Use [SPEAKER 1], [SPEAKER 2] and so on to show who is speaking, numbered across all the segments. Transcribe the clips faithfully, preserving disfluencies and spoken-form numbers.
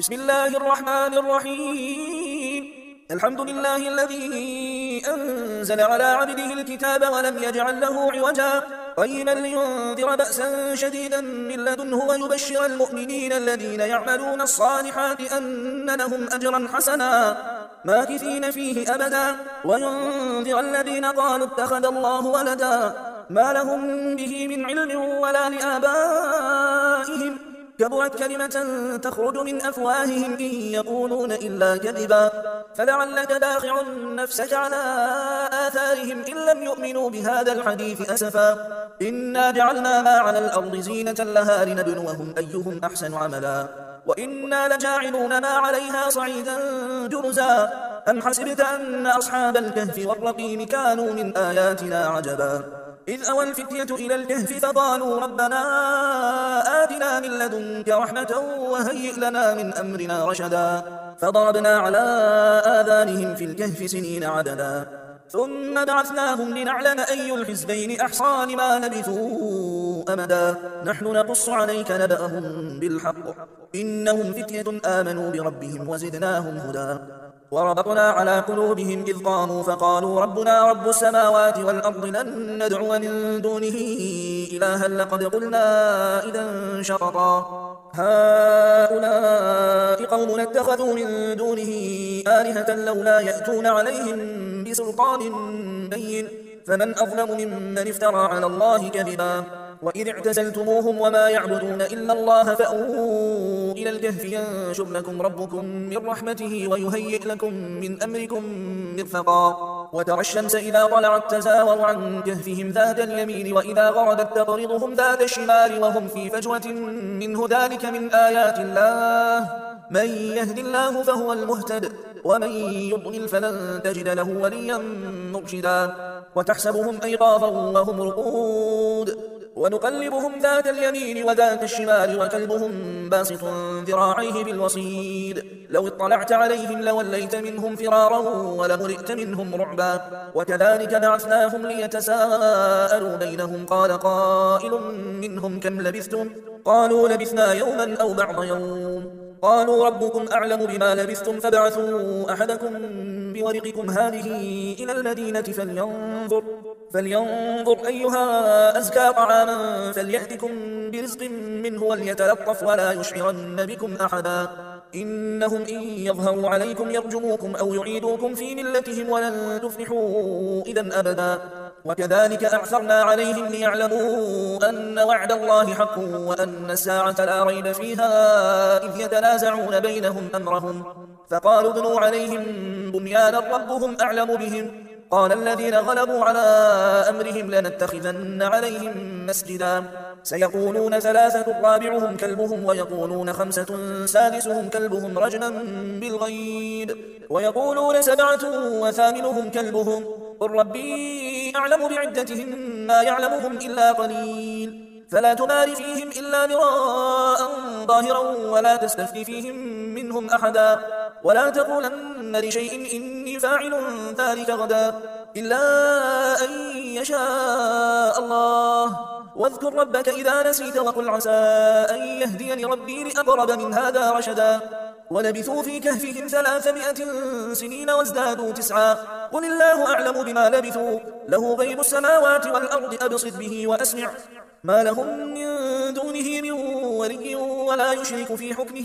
[SPEAKER 1] بسم الله الرحمن الرحيم. الحمد لله الذي أنزل على عبده الكتاب ولم يجعل له عوجا قيما لينذر بأسا شديدا من لدنه ويبشر المؤمنين الذين يعملون الصالحات أن لهم أجرا حسنا ماكثين فيه أبدا وينذر الذين قالوا اتخذ الله ولدا ما لهم به من علم ولا لآبائهم كبرت كلمة تخرج من أفواههم إن يقولون إلا كذبا فلعلك باخع نفسك على آثارهم إن لم يؤمنوا بهذا الحديث أسفا إنا جعلنا ما على الأرض زينة لها لنبلوهم أيهم أحسن عملا وإنا لجاعلون ما عليها صعيدا جرزا أم حسبت أن أصحاب الكهف والرقيم كانوا من آياتنا عجبا إذ أوى الفتية إلى الكهف فقالوا ربنا آتنا من لدنك رحمة وهيئ لنا من أمرنا رشدا فضربنا على آذانهم في الكهف سنين عددا ثم بعثناهم لنعلم أي الحزبين أحصى لما لبثوا أمدا نحن نقص عليك نبأهم بالحق إنهم فتية آمنوا بربهم وزدناهم هدى وربطنا على قلوبهم إذ قاموا فقالوا ربنا رب السماوات والأرض لن ندعو من دونه إلها لقد قلنا إذا شططا هؤلاء قوم اتخذوا من دونه آلهة لولا يأتون عليهم بسلطان بين فمن أظلم ممن افترى على الله كذبا وإذ اعتزلتموهم وما يعبدون إلا الله فأووا إلى الكهف ينشر لكم ربكم من رحمته ويهيئ لكم من أمركم مرفقا وترى الشمس إذا طلعت تزاور عن كهفهم ذات اليمين وإذا غربت تقرضهم ذات الشمال وهم في فجوة منه ذلك من آيات الله من يهد الله فهو المهتد ومن يضلل فلن تجد له وليا مرشدا وتحسبهم أيقاظا وهم رقود ونقلبهم ذات اليمين وذات الشمال وكلبهم باسط ذراعيه بالوصيد لو اطلعت عليهم لوليت منهم فرارا ولملئت منهم رعبا وكذلك بعثناهم ليتساءلوا بينهم قال قائل منهم كم لبثتم قالوا لبثنا يوما أو بعض يوم قالوا ربكم أعلم بما لبثتم فابعثوا أحدكم بورقكم هذه إلى المدينة فلينظر, فلينظر أيها أزكى طعاما فليأتكم برزق منه وليتلطف ولا يشعرن بكم أحدا إنهم إن يظهروا عليكم يرجموكم أو يعيدوكم في ملتهم ولن تفلحوا إذا أبدا وكذلك أعثرنا عليهم ليعلموا أن وعد الله حق وأن الساعة لا ريب فيها إذ يتنازعون بينهم أمرهم فقالوا ابنوا عليهم بنيانا ربهم أعلم بهم قال الذين غلبوا على أمرهم لنتخذن عليهم مسجدا سيقولون ثلاثة رابعهم كلبهم ويقولون خمسة سادسهم كلبهم رجما بالغيب ويقولون سبعة وثامنهم كلبهم قل ربي أعلم بعدتهم ما يعلمهم إلا قليل فلا تمار فيهم إلا مراء ظاهرا ولا تستفت فيهم منهم أحدا ولا تقولن لشيء إني فاعل ذلك غدا إلا أن يشاء الله واذكر ربك إذا نسيت وقل عسى أن يهديني ربي لأقرب من هذا رشدا ولبثوا في كهفهم ثلاثمائة سنين وازدادوا تسعا قل الله أعلم بما لبثوا له غيب السماوات والأرض أبصر به وأسمع ما لهم من دونه من ولي ولا يشرك في حكمه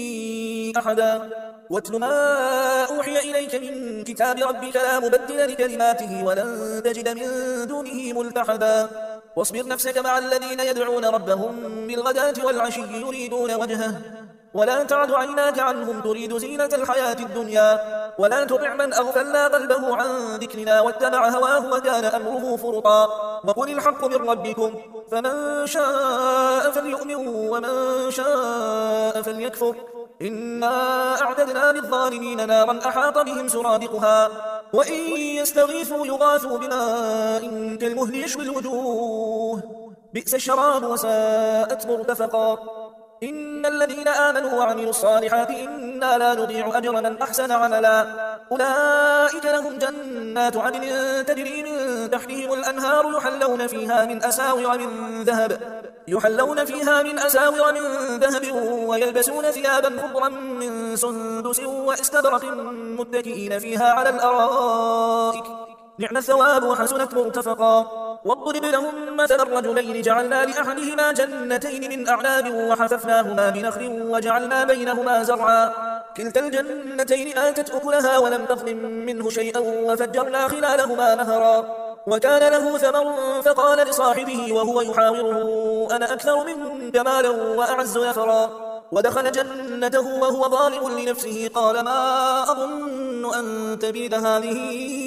[SPEAKER 1] أحدا واتل ما أوحي إليك من كتاب ربك لا مبدل لكلماته ولن تجد من دونه ملتحدا واصبر نفسك مع الذين يدعون ربهم بالغداة والعشي يريدون وجهه ولا تعد عيناك عنهم تريد زينة الحياة الدنيا ولا تطع من أغفلنا قلبه عن ذكرنا واتبع هواه وكان أمره فرطا وقل الحق من ربكم فمن شاء فليؤمن ومن شاء فليكفر إنا أعتدنا للظالمين نارا أحاط بهم سرادقها وإن يستغيثوا يغاثوا بماء كالمهل يشوي الوجوه بئس الشراب وساءت مرتفقا إن الذين آمنوا وعملوا الصالحات إنا لا نضيع أجر من أحسن عملا أولئك لهم جنات عدن تجري من تحتهم الأنهار يحلون فيها من أساور من ذهب يحلون فيها من أساور من ذهب ويلبسون ثيابا خضرا من سندس واستبرق متكئين فيها على الأرائك نعم الثواب وحسنت مرتفقا واضرب لهم مثل الرجلين جعلنا لأحدهما جنتين من أعناب وحففناهما بنخل وجعلنا بينهما زرعا كلتا الجنتين آتت أكلها ولم تظلم منه شيئا وفجرنا خلالهما نهرا وكان له ثمر فقال لصاحبه وهو يحاوره أنا أكثر منك مالا وأعز نفرا ودخل جنته وهو ظالم لنفسه قال ما أظن أن تبيد هذه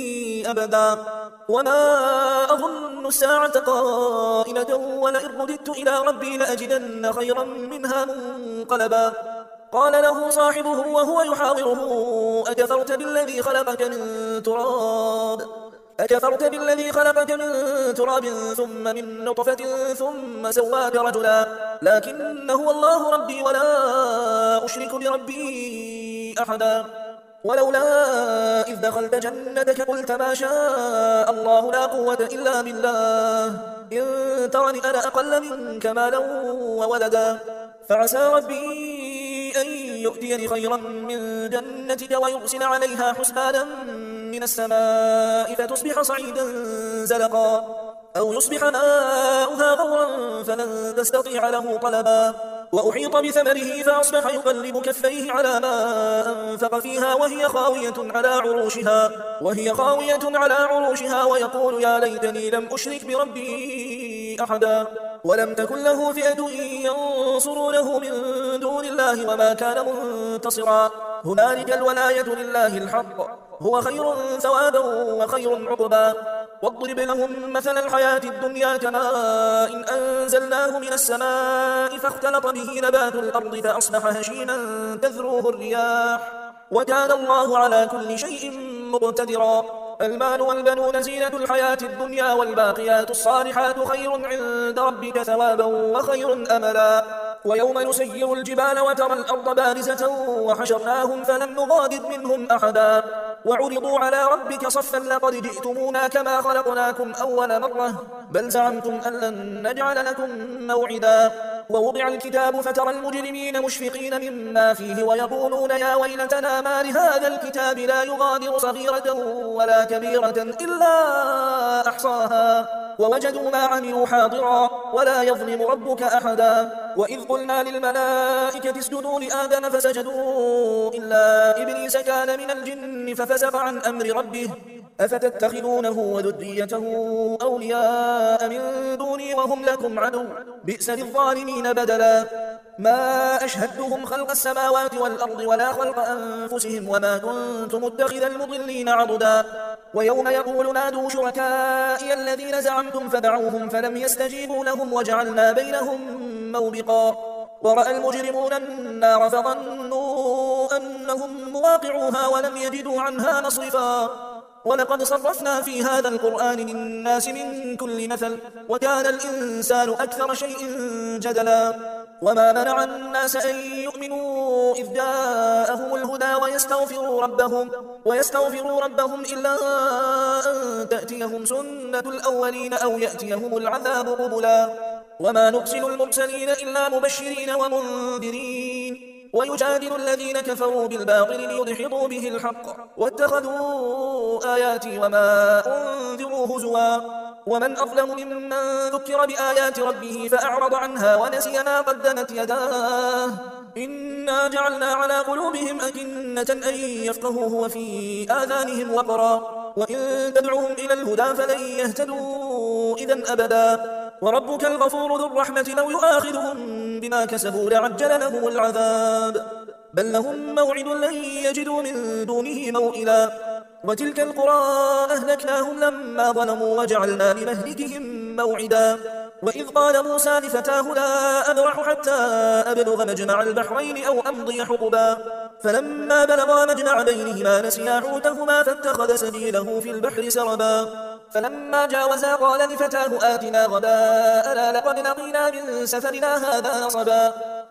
[SPEAKER 1] أبدا وما أظن الساعة قائمة ولئن رددت إلى ربي لأجدن خيرا منها منقلبا قال له صاحبه وهو يحاوره أكفرت بالذي خلقك من تراب أكفرت بالذي خلقك من تراب ثم من نطفة ثم سواك رجلا لكن هو الله ربي ولا أشرك بربي أحدا ولولا إذ دخلت جنتك قلت ما شاء الله لا قوة إلا بالله إن ترني أنا أقل منك مالا وولدا فعسى ربي أن يؤتيني خيرا من جنتك ويرسل عليها حسبانا من السماء فتصبح صعيدا زلقا أو يصبح ماؤها غورا فلن تستطيع له طلبا وأحيط بثمره فأصبح يقلب كفيه على ما أنفق فيها وهي خاوية على عروشها وهي خاوية على عروشها ويقول يا ليتني لم أشرك بربي أحدا ولم تكن له فئة ينصرونه من دون الله وما كان منتصرا هنالك الولاية لله الحق هو خير ثوابا وخير عقبا واضرب لهم مثل الحياة الدنيا كماء إن أنزلناه من السماء فاختلط به نبات الأرض فأصبح هشيما تذروه الرياح وكان الله على كل شيء مقتدرا المال والبنون زينة الحياة الدنيا والباقيات الصالحات خير عند ربك ثوابا وخير أملا ويوم نسير الجبال وترى الأرض بارزة وحشرناهم فلم نغادر منهم أحدا وعرضوا على ربك صفا لقد جئتمونا كما خلقناكم أول مرة بل زعمتم أن لن نجعل لكم موعدا ووضع الكتاب فترى المجرمين مشفقين مما فيه ويقولون يا ويلتنا ما لهذا الكتاب لا يغادر صغيرة ولا كبيرة إلا أحصاها ووجدوا ما عملوا حاضرا ولا يظلم ربك أحدا وإذ قلنا للملائكة اسجدوا لآدم فسجدوا إلا إبليس كان من الجن ففسق عن أمر ربه أفتتخذونه وذريته أولياء من دوني وهم لكم عدو بئس للظالمين بدلا ما أشهدتهم خلق السماوات والأرض ولا خلق أنفسهم وما كنت متخذ المضلين عضدا ويوم يقول نادوا شركائي الذين زعمتم فدعوهم فلم يستجيبوا لهم وجعلنا بينهم موبقا ورأى المجرمون النار فظنوا أنهم مواقعوها ولم يجدوا عنها مصرفا ولقد صرفنا في هذا القرآن للناس من كل مثل وكان الإنسان أكثر شيء جدلا وما منع الناس أن يؤمنوا إذ جاءهم الهدى ويستغفروا ربهم ويستغفروا ربهم إلا أن تأتيهم سنة الأولين أو يأتيهم العذاب قبلا وما نرسل المرسلين إلا مبشرين ومنذرين ويجادل الذين كفروا بالباطل ليدحضوا به الحق واتخذوا آياتي وما أنذروا هزوا ومن أظلم ممن ذكر بآيات ربه فأعرض عنها ونسي ما قدمت يداه إنا جعلنا على قلوبهم أكنة أن يفقهوه وفي آذانهم وقرا وإن تدعوهم إلى الهدى فلن يهتدوا إذا أبدا وربك الغفور ذو الرحمة لو يؤاخذهم بما كسبوا لعجل لهم العذاب بل لهم موعد لن يجدوا من دونه موئلا وتلك القرى أهلكناهم لما ظلموا وجعلنا لمهلكهم موعدا وإذ قال موسى لفتاه لا أبرح حتى أبلغ مجمع البحرين أو أمضي حقبا فلما بلغا مجمع بينهما نسيا حوتهما فاتخذ سبيله في البحر سربا فلما جاوزا قال لفتاه آتنا غداءنا لقد لقينا من سفرنا هذا نصبا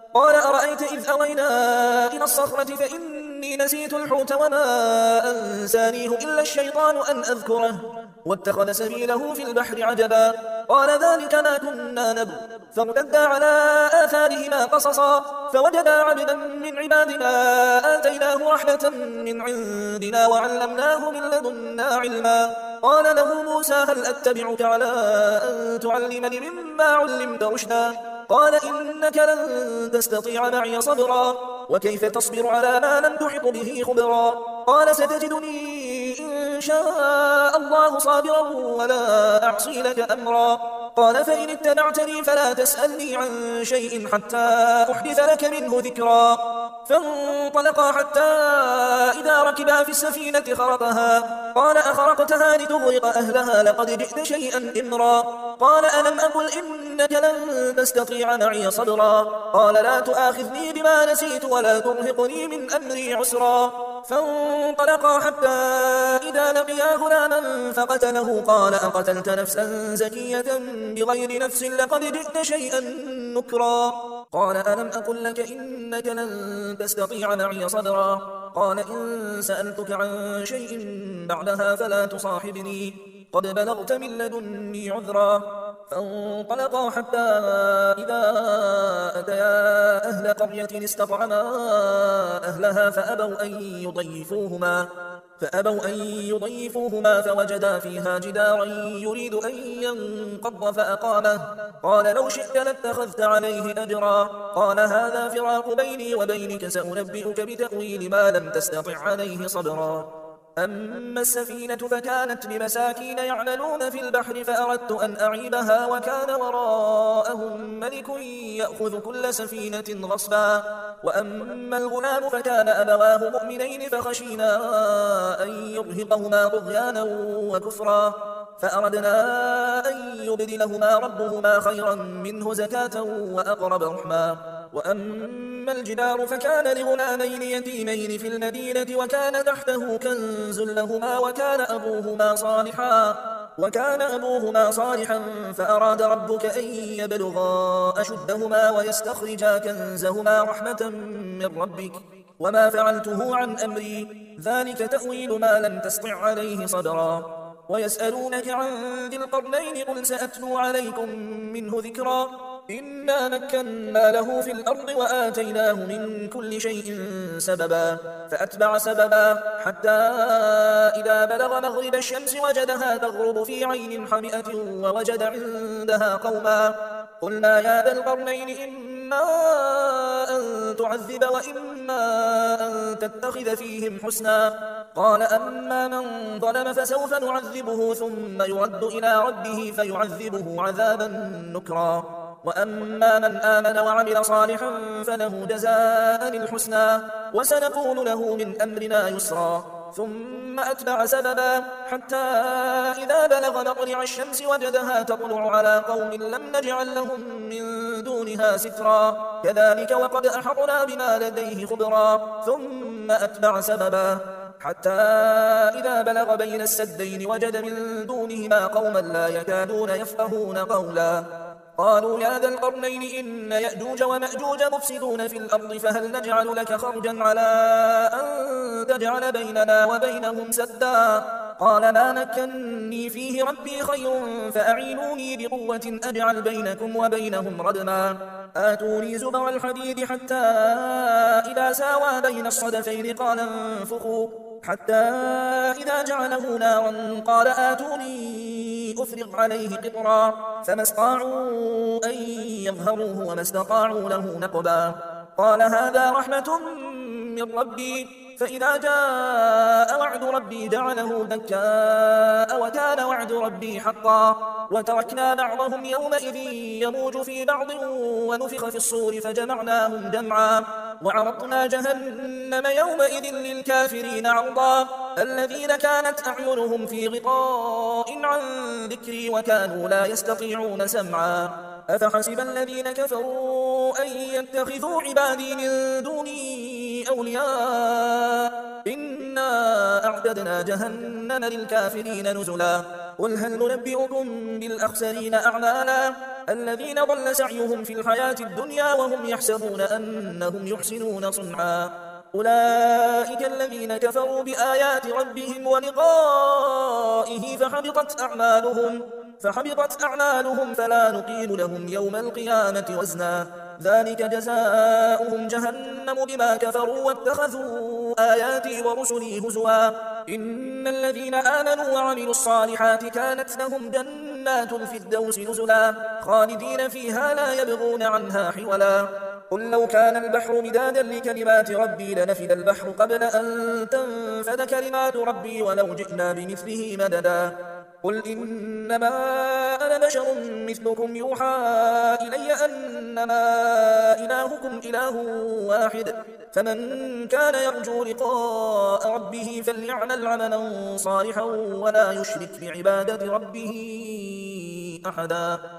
[SPEAKER 1] قال أرأيت إذ أوينا إلى الصخرة فإني نسيت الحوت وما أنسانيه إلا الشيطان أن أذكره واتخذ سبيله في البحر عجبا قال ذلك ما كنا نبغ فارتدا على آثارهما قصصا فوجدا عبدا من عبادنا آتيناه رحمة من عندنا وعلمناه من لدنا علما قال له موسى هل أتبعك على أن تعلمني مما علمت رشدا قال إنك لن تستطيع معي صبرا وكيف تصبر على ما لم تحط به خبرا قال ستجدني إن شاء الله صابرا ولا أعصي لك أمرا قال فإن اتبعتني فلا تسألني عن شيء حتى أحدث لك منه ذكرا فانطلقا حتى إذا ركبا في السفينة خرقها قال أخرقتها لتغرق أهلها لقد جئت شيئا إمرا قال ألم أقل إنك لن تستطيع معي صبرا قال لا تؤاخذني بما نسيت ولا ترهقني من أمري عسرا فانطلقا حتى إذا لقيا غلاما فقتله قال أقتلت نفسا زكية بغير نفس لقد جئت شيئا نكرا قال ألم أقل لك إنك لن تستطيع معي صبرا قال إن سألتك عن شيء بعدها فلا تصاحبني قد بلغت من لدني عذرا فانطلقا حتى إذا أتيا أهل قرية استطعما أهلها فأبوا أن يضيفوهما فأبوا أن يضيفوهما فوجدا فيها جدارا يريد أن ينقض فأقامه قال لو شئت لاتخذت عليه أجرا قال هذا فراق بيني وبينك سأنبئك بتأويل ما لم تستطع عليه صبرا أما السفينة فكانت بمساكين يعملون في البحر فأردت أن أعيبها وكان وراءهم ملك يأخذ كل سفينة غصبا وأما الغلام فكان أبواه مؤمنين فخشينا أن يرهقهما طغيانا وكفرا فأردنا أن يبدلهما ربهما خيرا منه زكاة وأقرب رحما وأما الجدار فكان لغلامين يتيمين في المدينة وكان تحته كنز لهما وكان أبوهما صالحا وكان أبوهما صالحا فأراد ربك أن يبلغا أشدهما ويستخرجا كنزهما رحمة من ربك وما فعلته عن أمري ذلك تأويل ما لم تسطع عليه صبرا ويسألونك عن ذي القرنين قل سأتلو عليكم منه ذكرا إنا مكنا له في الأرض وآتيناه من كل شيء سببا فأتبع سببا حتى إذا بلغ مغرب الشمس وجدها تغرب في عين حمئة ووجد عندها قوما قلنا يا ذا القرنين إما أن تعذب وإما أن تتخذ فيهم حسنا قال أما من ظلم فسوف نعذبه ثم يرد إلى ربه فيعذبه عذابا نكرا وأما من آمن وعمل صالحا فله جزاء الحسنى وسنقول له من أمرنا يسرا ثم أتبع سببا حتى إذا بلغ مطلع الشمس وجدها تطلع على قوم لم نجعل لهم من دونها سترا كذلك وقد أحطنا بما لديه خبرا ثم أتبع سببا حتى إذا بلغ بين السدين وجد من دونهما قوما لا يكادون يفقهون قولا قالوا يا ذا القرنين إن يأجوج ومأجوج مفسدون في الأرض فهل نجعل لك خرجا على أن تجعل بيننا وبينهم سدا قال ما مكني فيه ربي خير فأعينوني بقوة أجعل بينكم وبينهم ردما آتوني زبر الحديد حتى إذا ساوى بين الصدفين قال انفخوا حتى إذا جعله نارا قال آتوني أفرغ عليه قطرا فما استطاعوا أن يظهروه وما استطاعوا له نقبا قال هذا رحمة من ربي فإذا جاء وعد ربي جعله دكاء وكان وعد ربي حقا وتركنا بعضهم يومئذ يموج في بعض ونفخ في الصور فجمعناهم جمعا وعرضنا جهنم يومئذ للكافرين عرضا الذين كانت أعينهم في غطاء عن ذكري وكانوا لا يستطيعون سمعا أفحسب الذين كفروا أن يتخذوا عبادي من دوني أولياء إنا أعتدنا جهنم للكافرين نزلا قل هل ننبئكم بالأخسرين أعمالا الذين ضل سعيهم في الحياة الدنيا وهم يحسبون أنهم يحسنون صنعا أولئك الذين كفروا بآيات ربهم ولقائه فحبطت أعمالهم فحبطت أعمالهم فلا نقيم لهم يوم القيامة وزنا ذلك جزاؤهم جهنم بما كفروا واتخذوا آياتي ورسلي هزوا إن الذين آمنوا وعملوا الصالحات كانت لهم جنات الفردوس نزلا خالدين فيها لا يبغون عنها حولا قل لو كان البحر مدادا لكلمات ربي لنفد البحر قبل أن تنفد كلمات ربي ولو جئنا بمثله مددا قل إنما أنا بشر مثلكم يوحى إلي أنما إلهكم إله واحد فمن كان يرجو لقاء ربه فليعمل عملا صالحا ولا يشرك بعبادة ربه أحدا.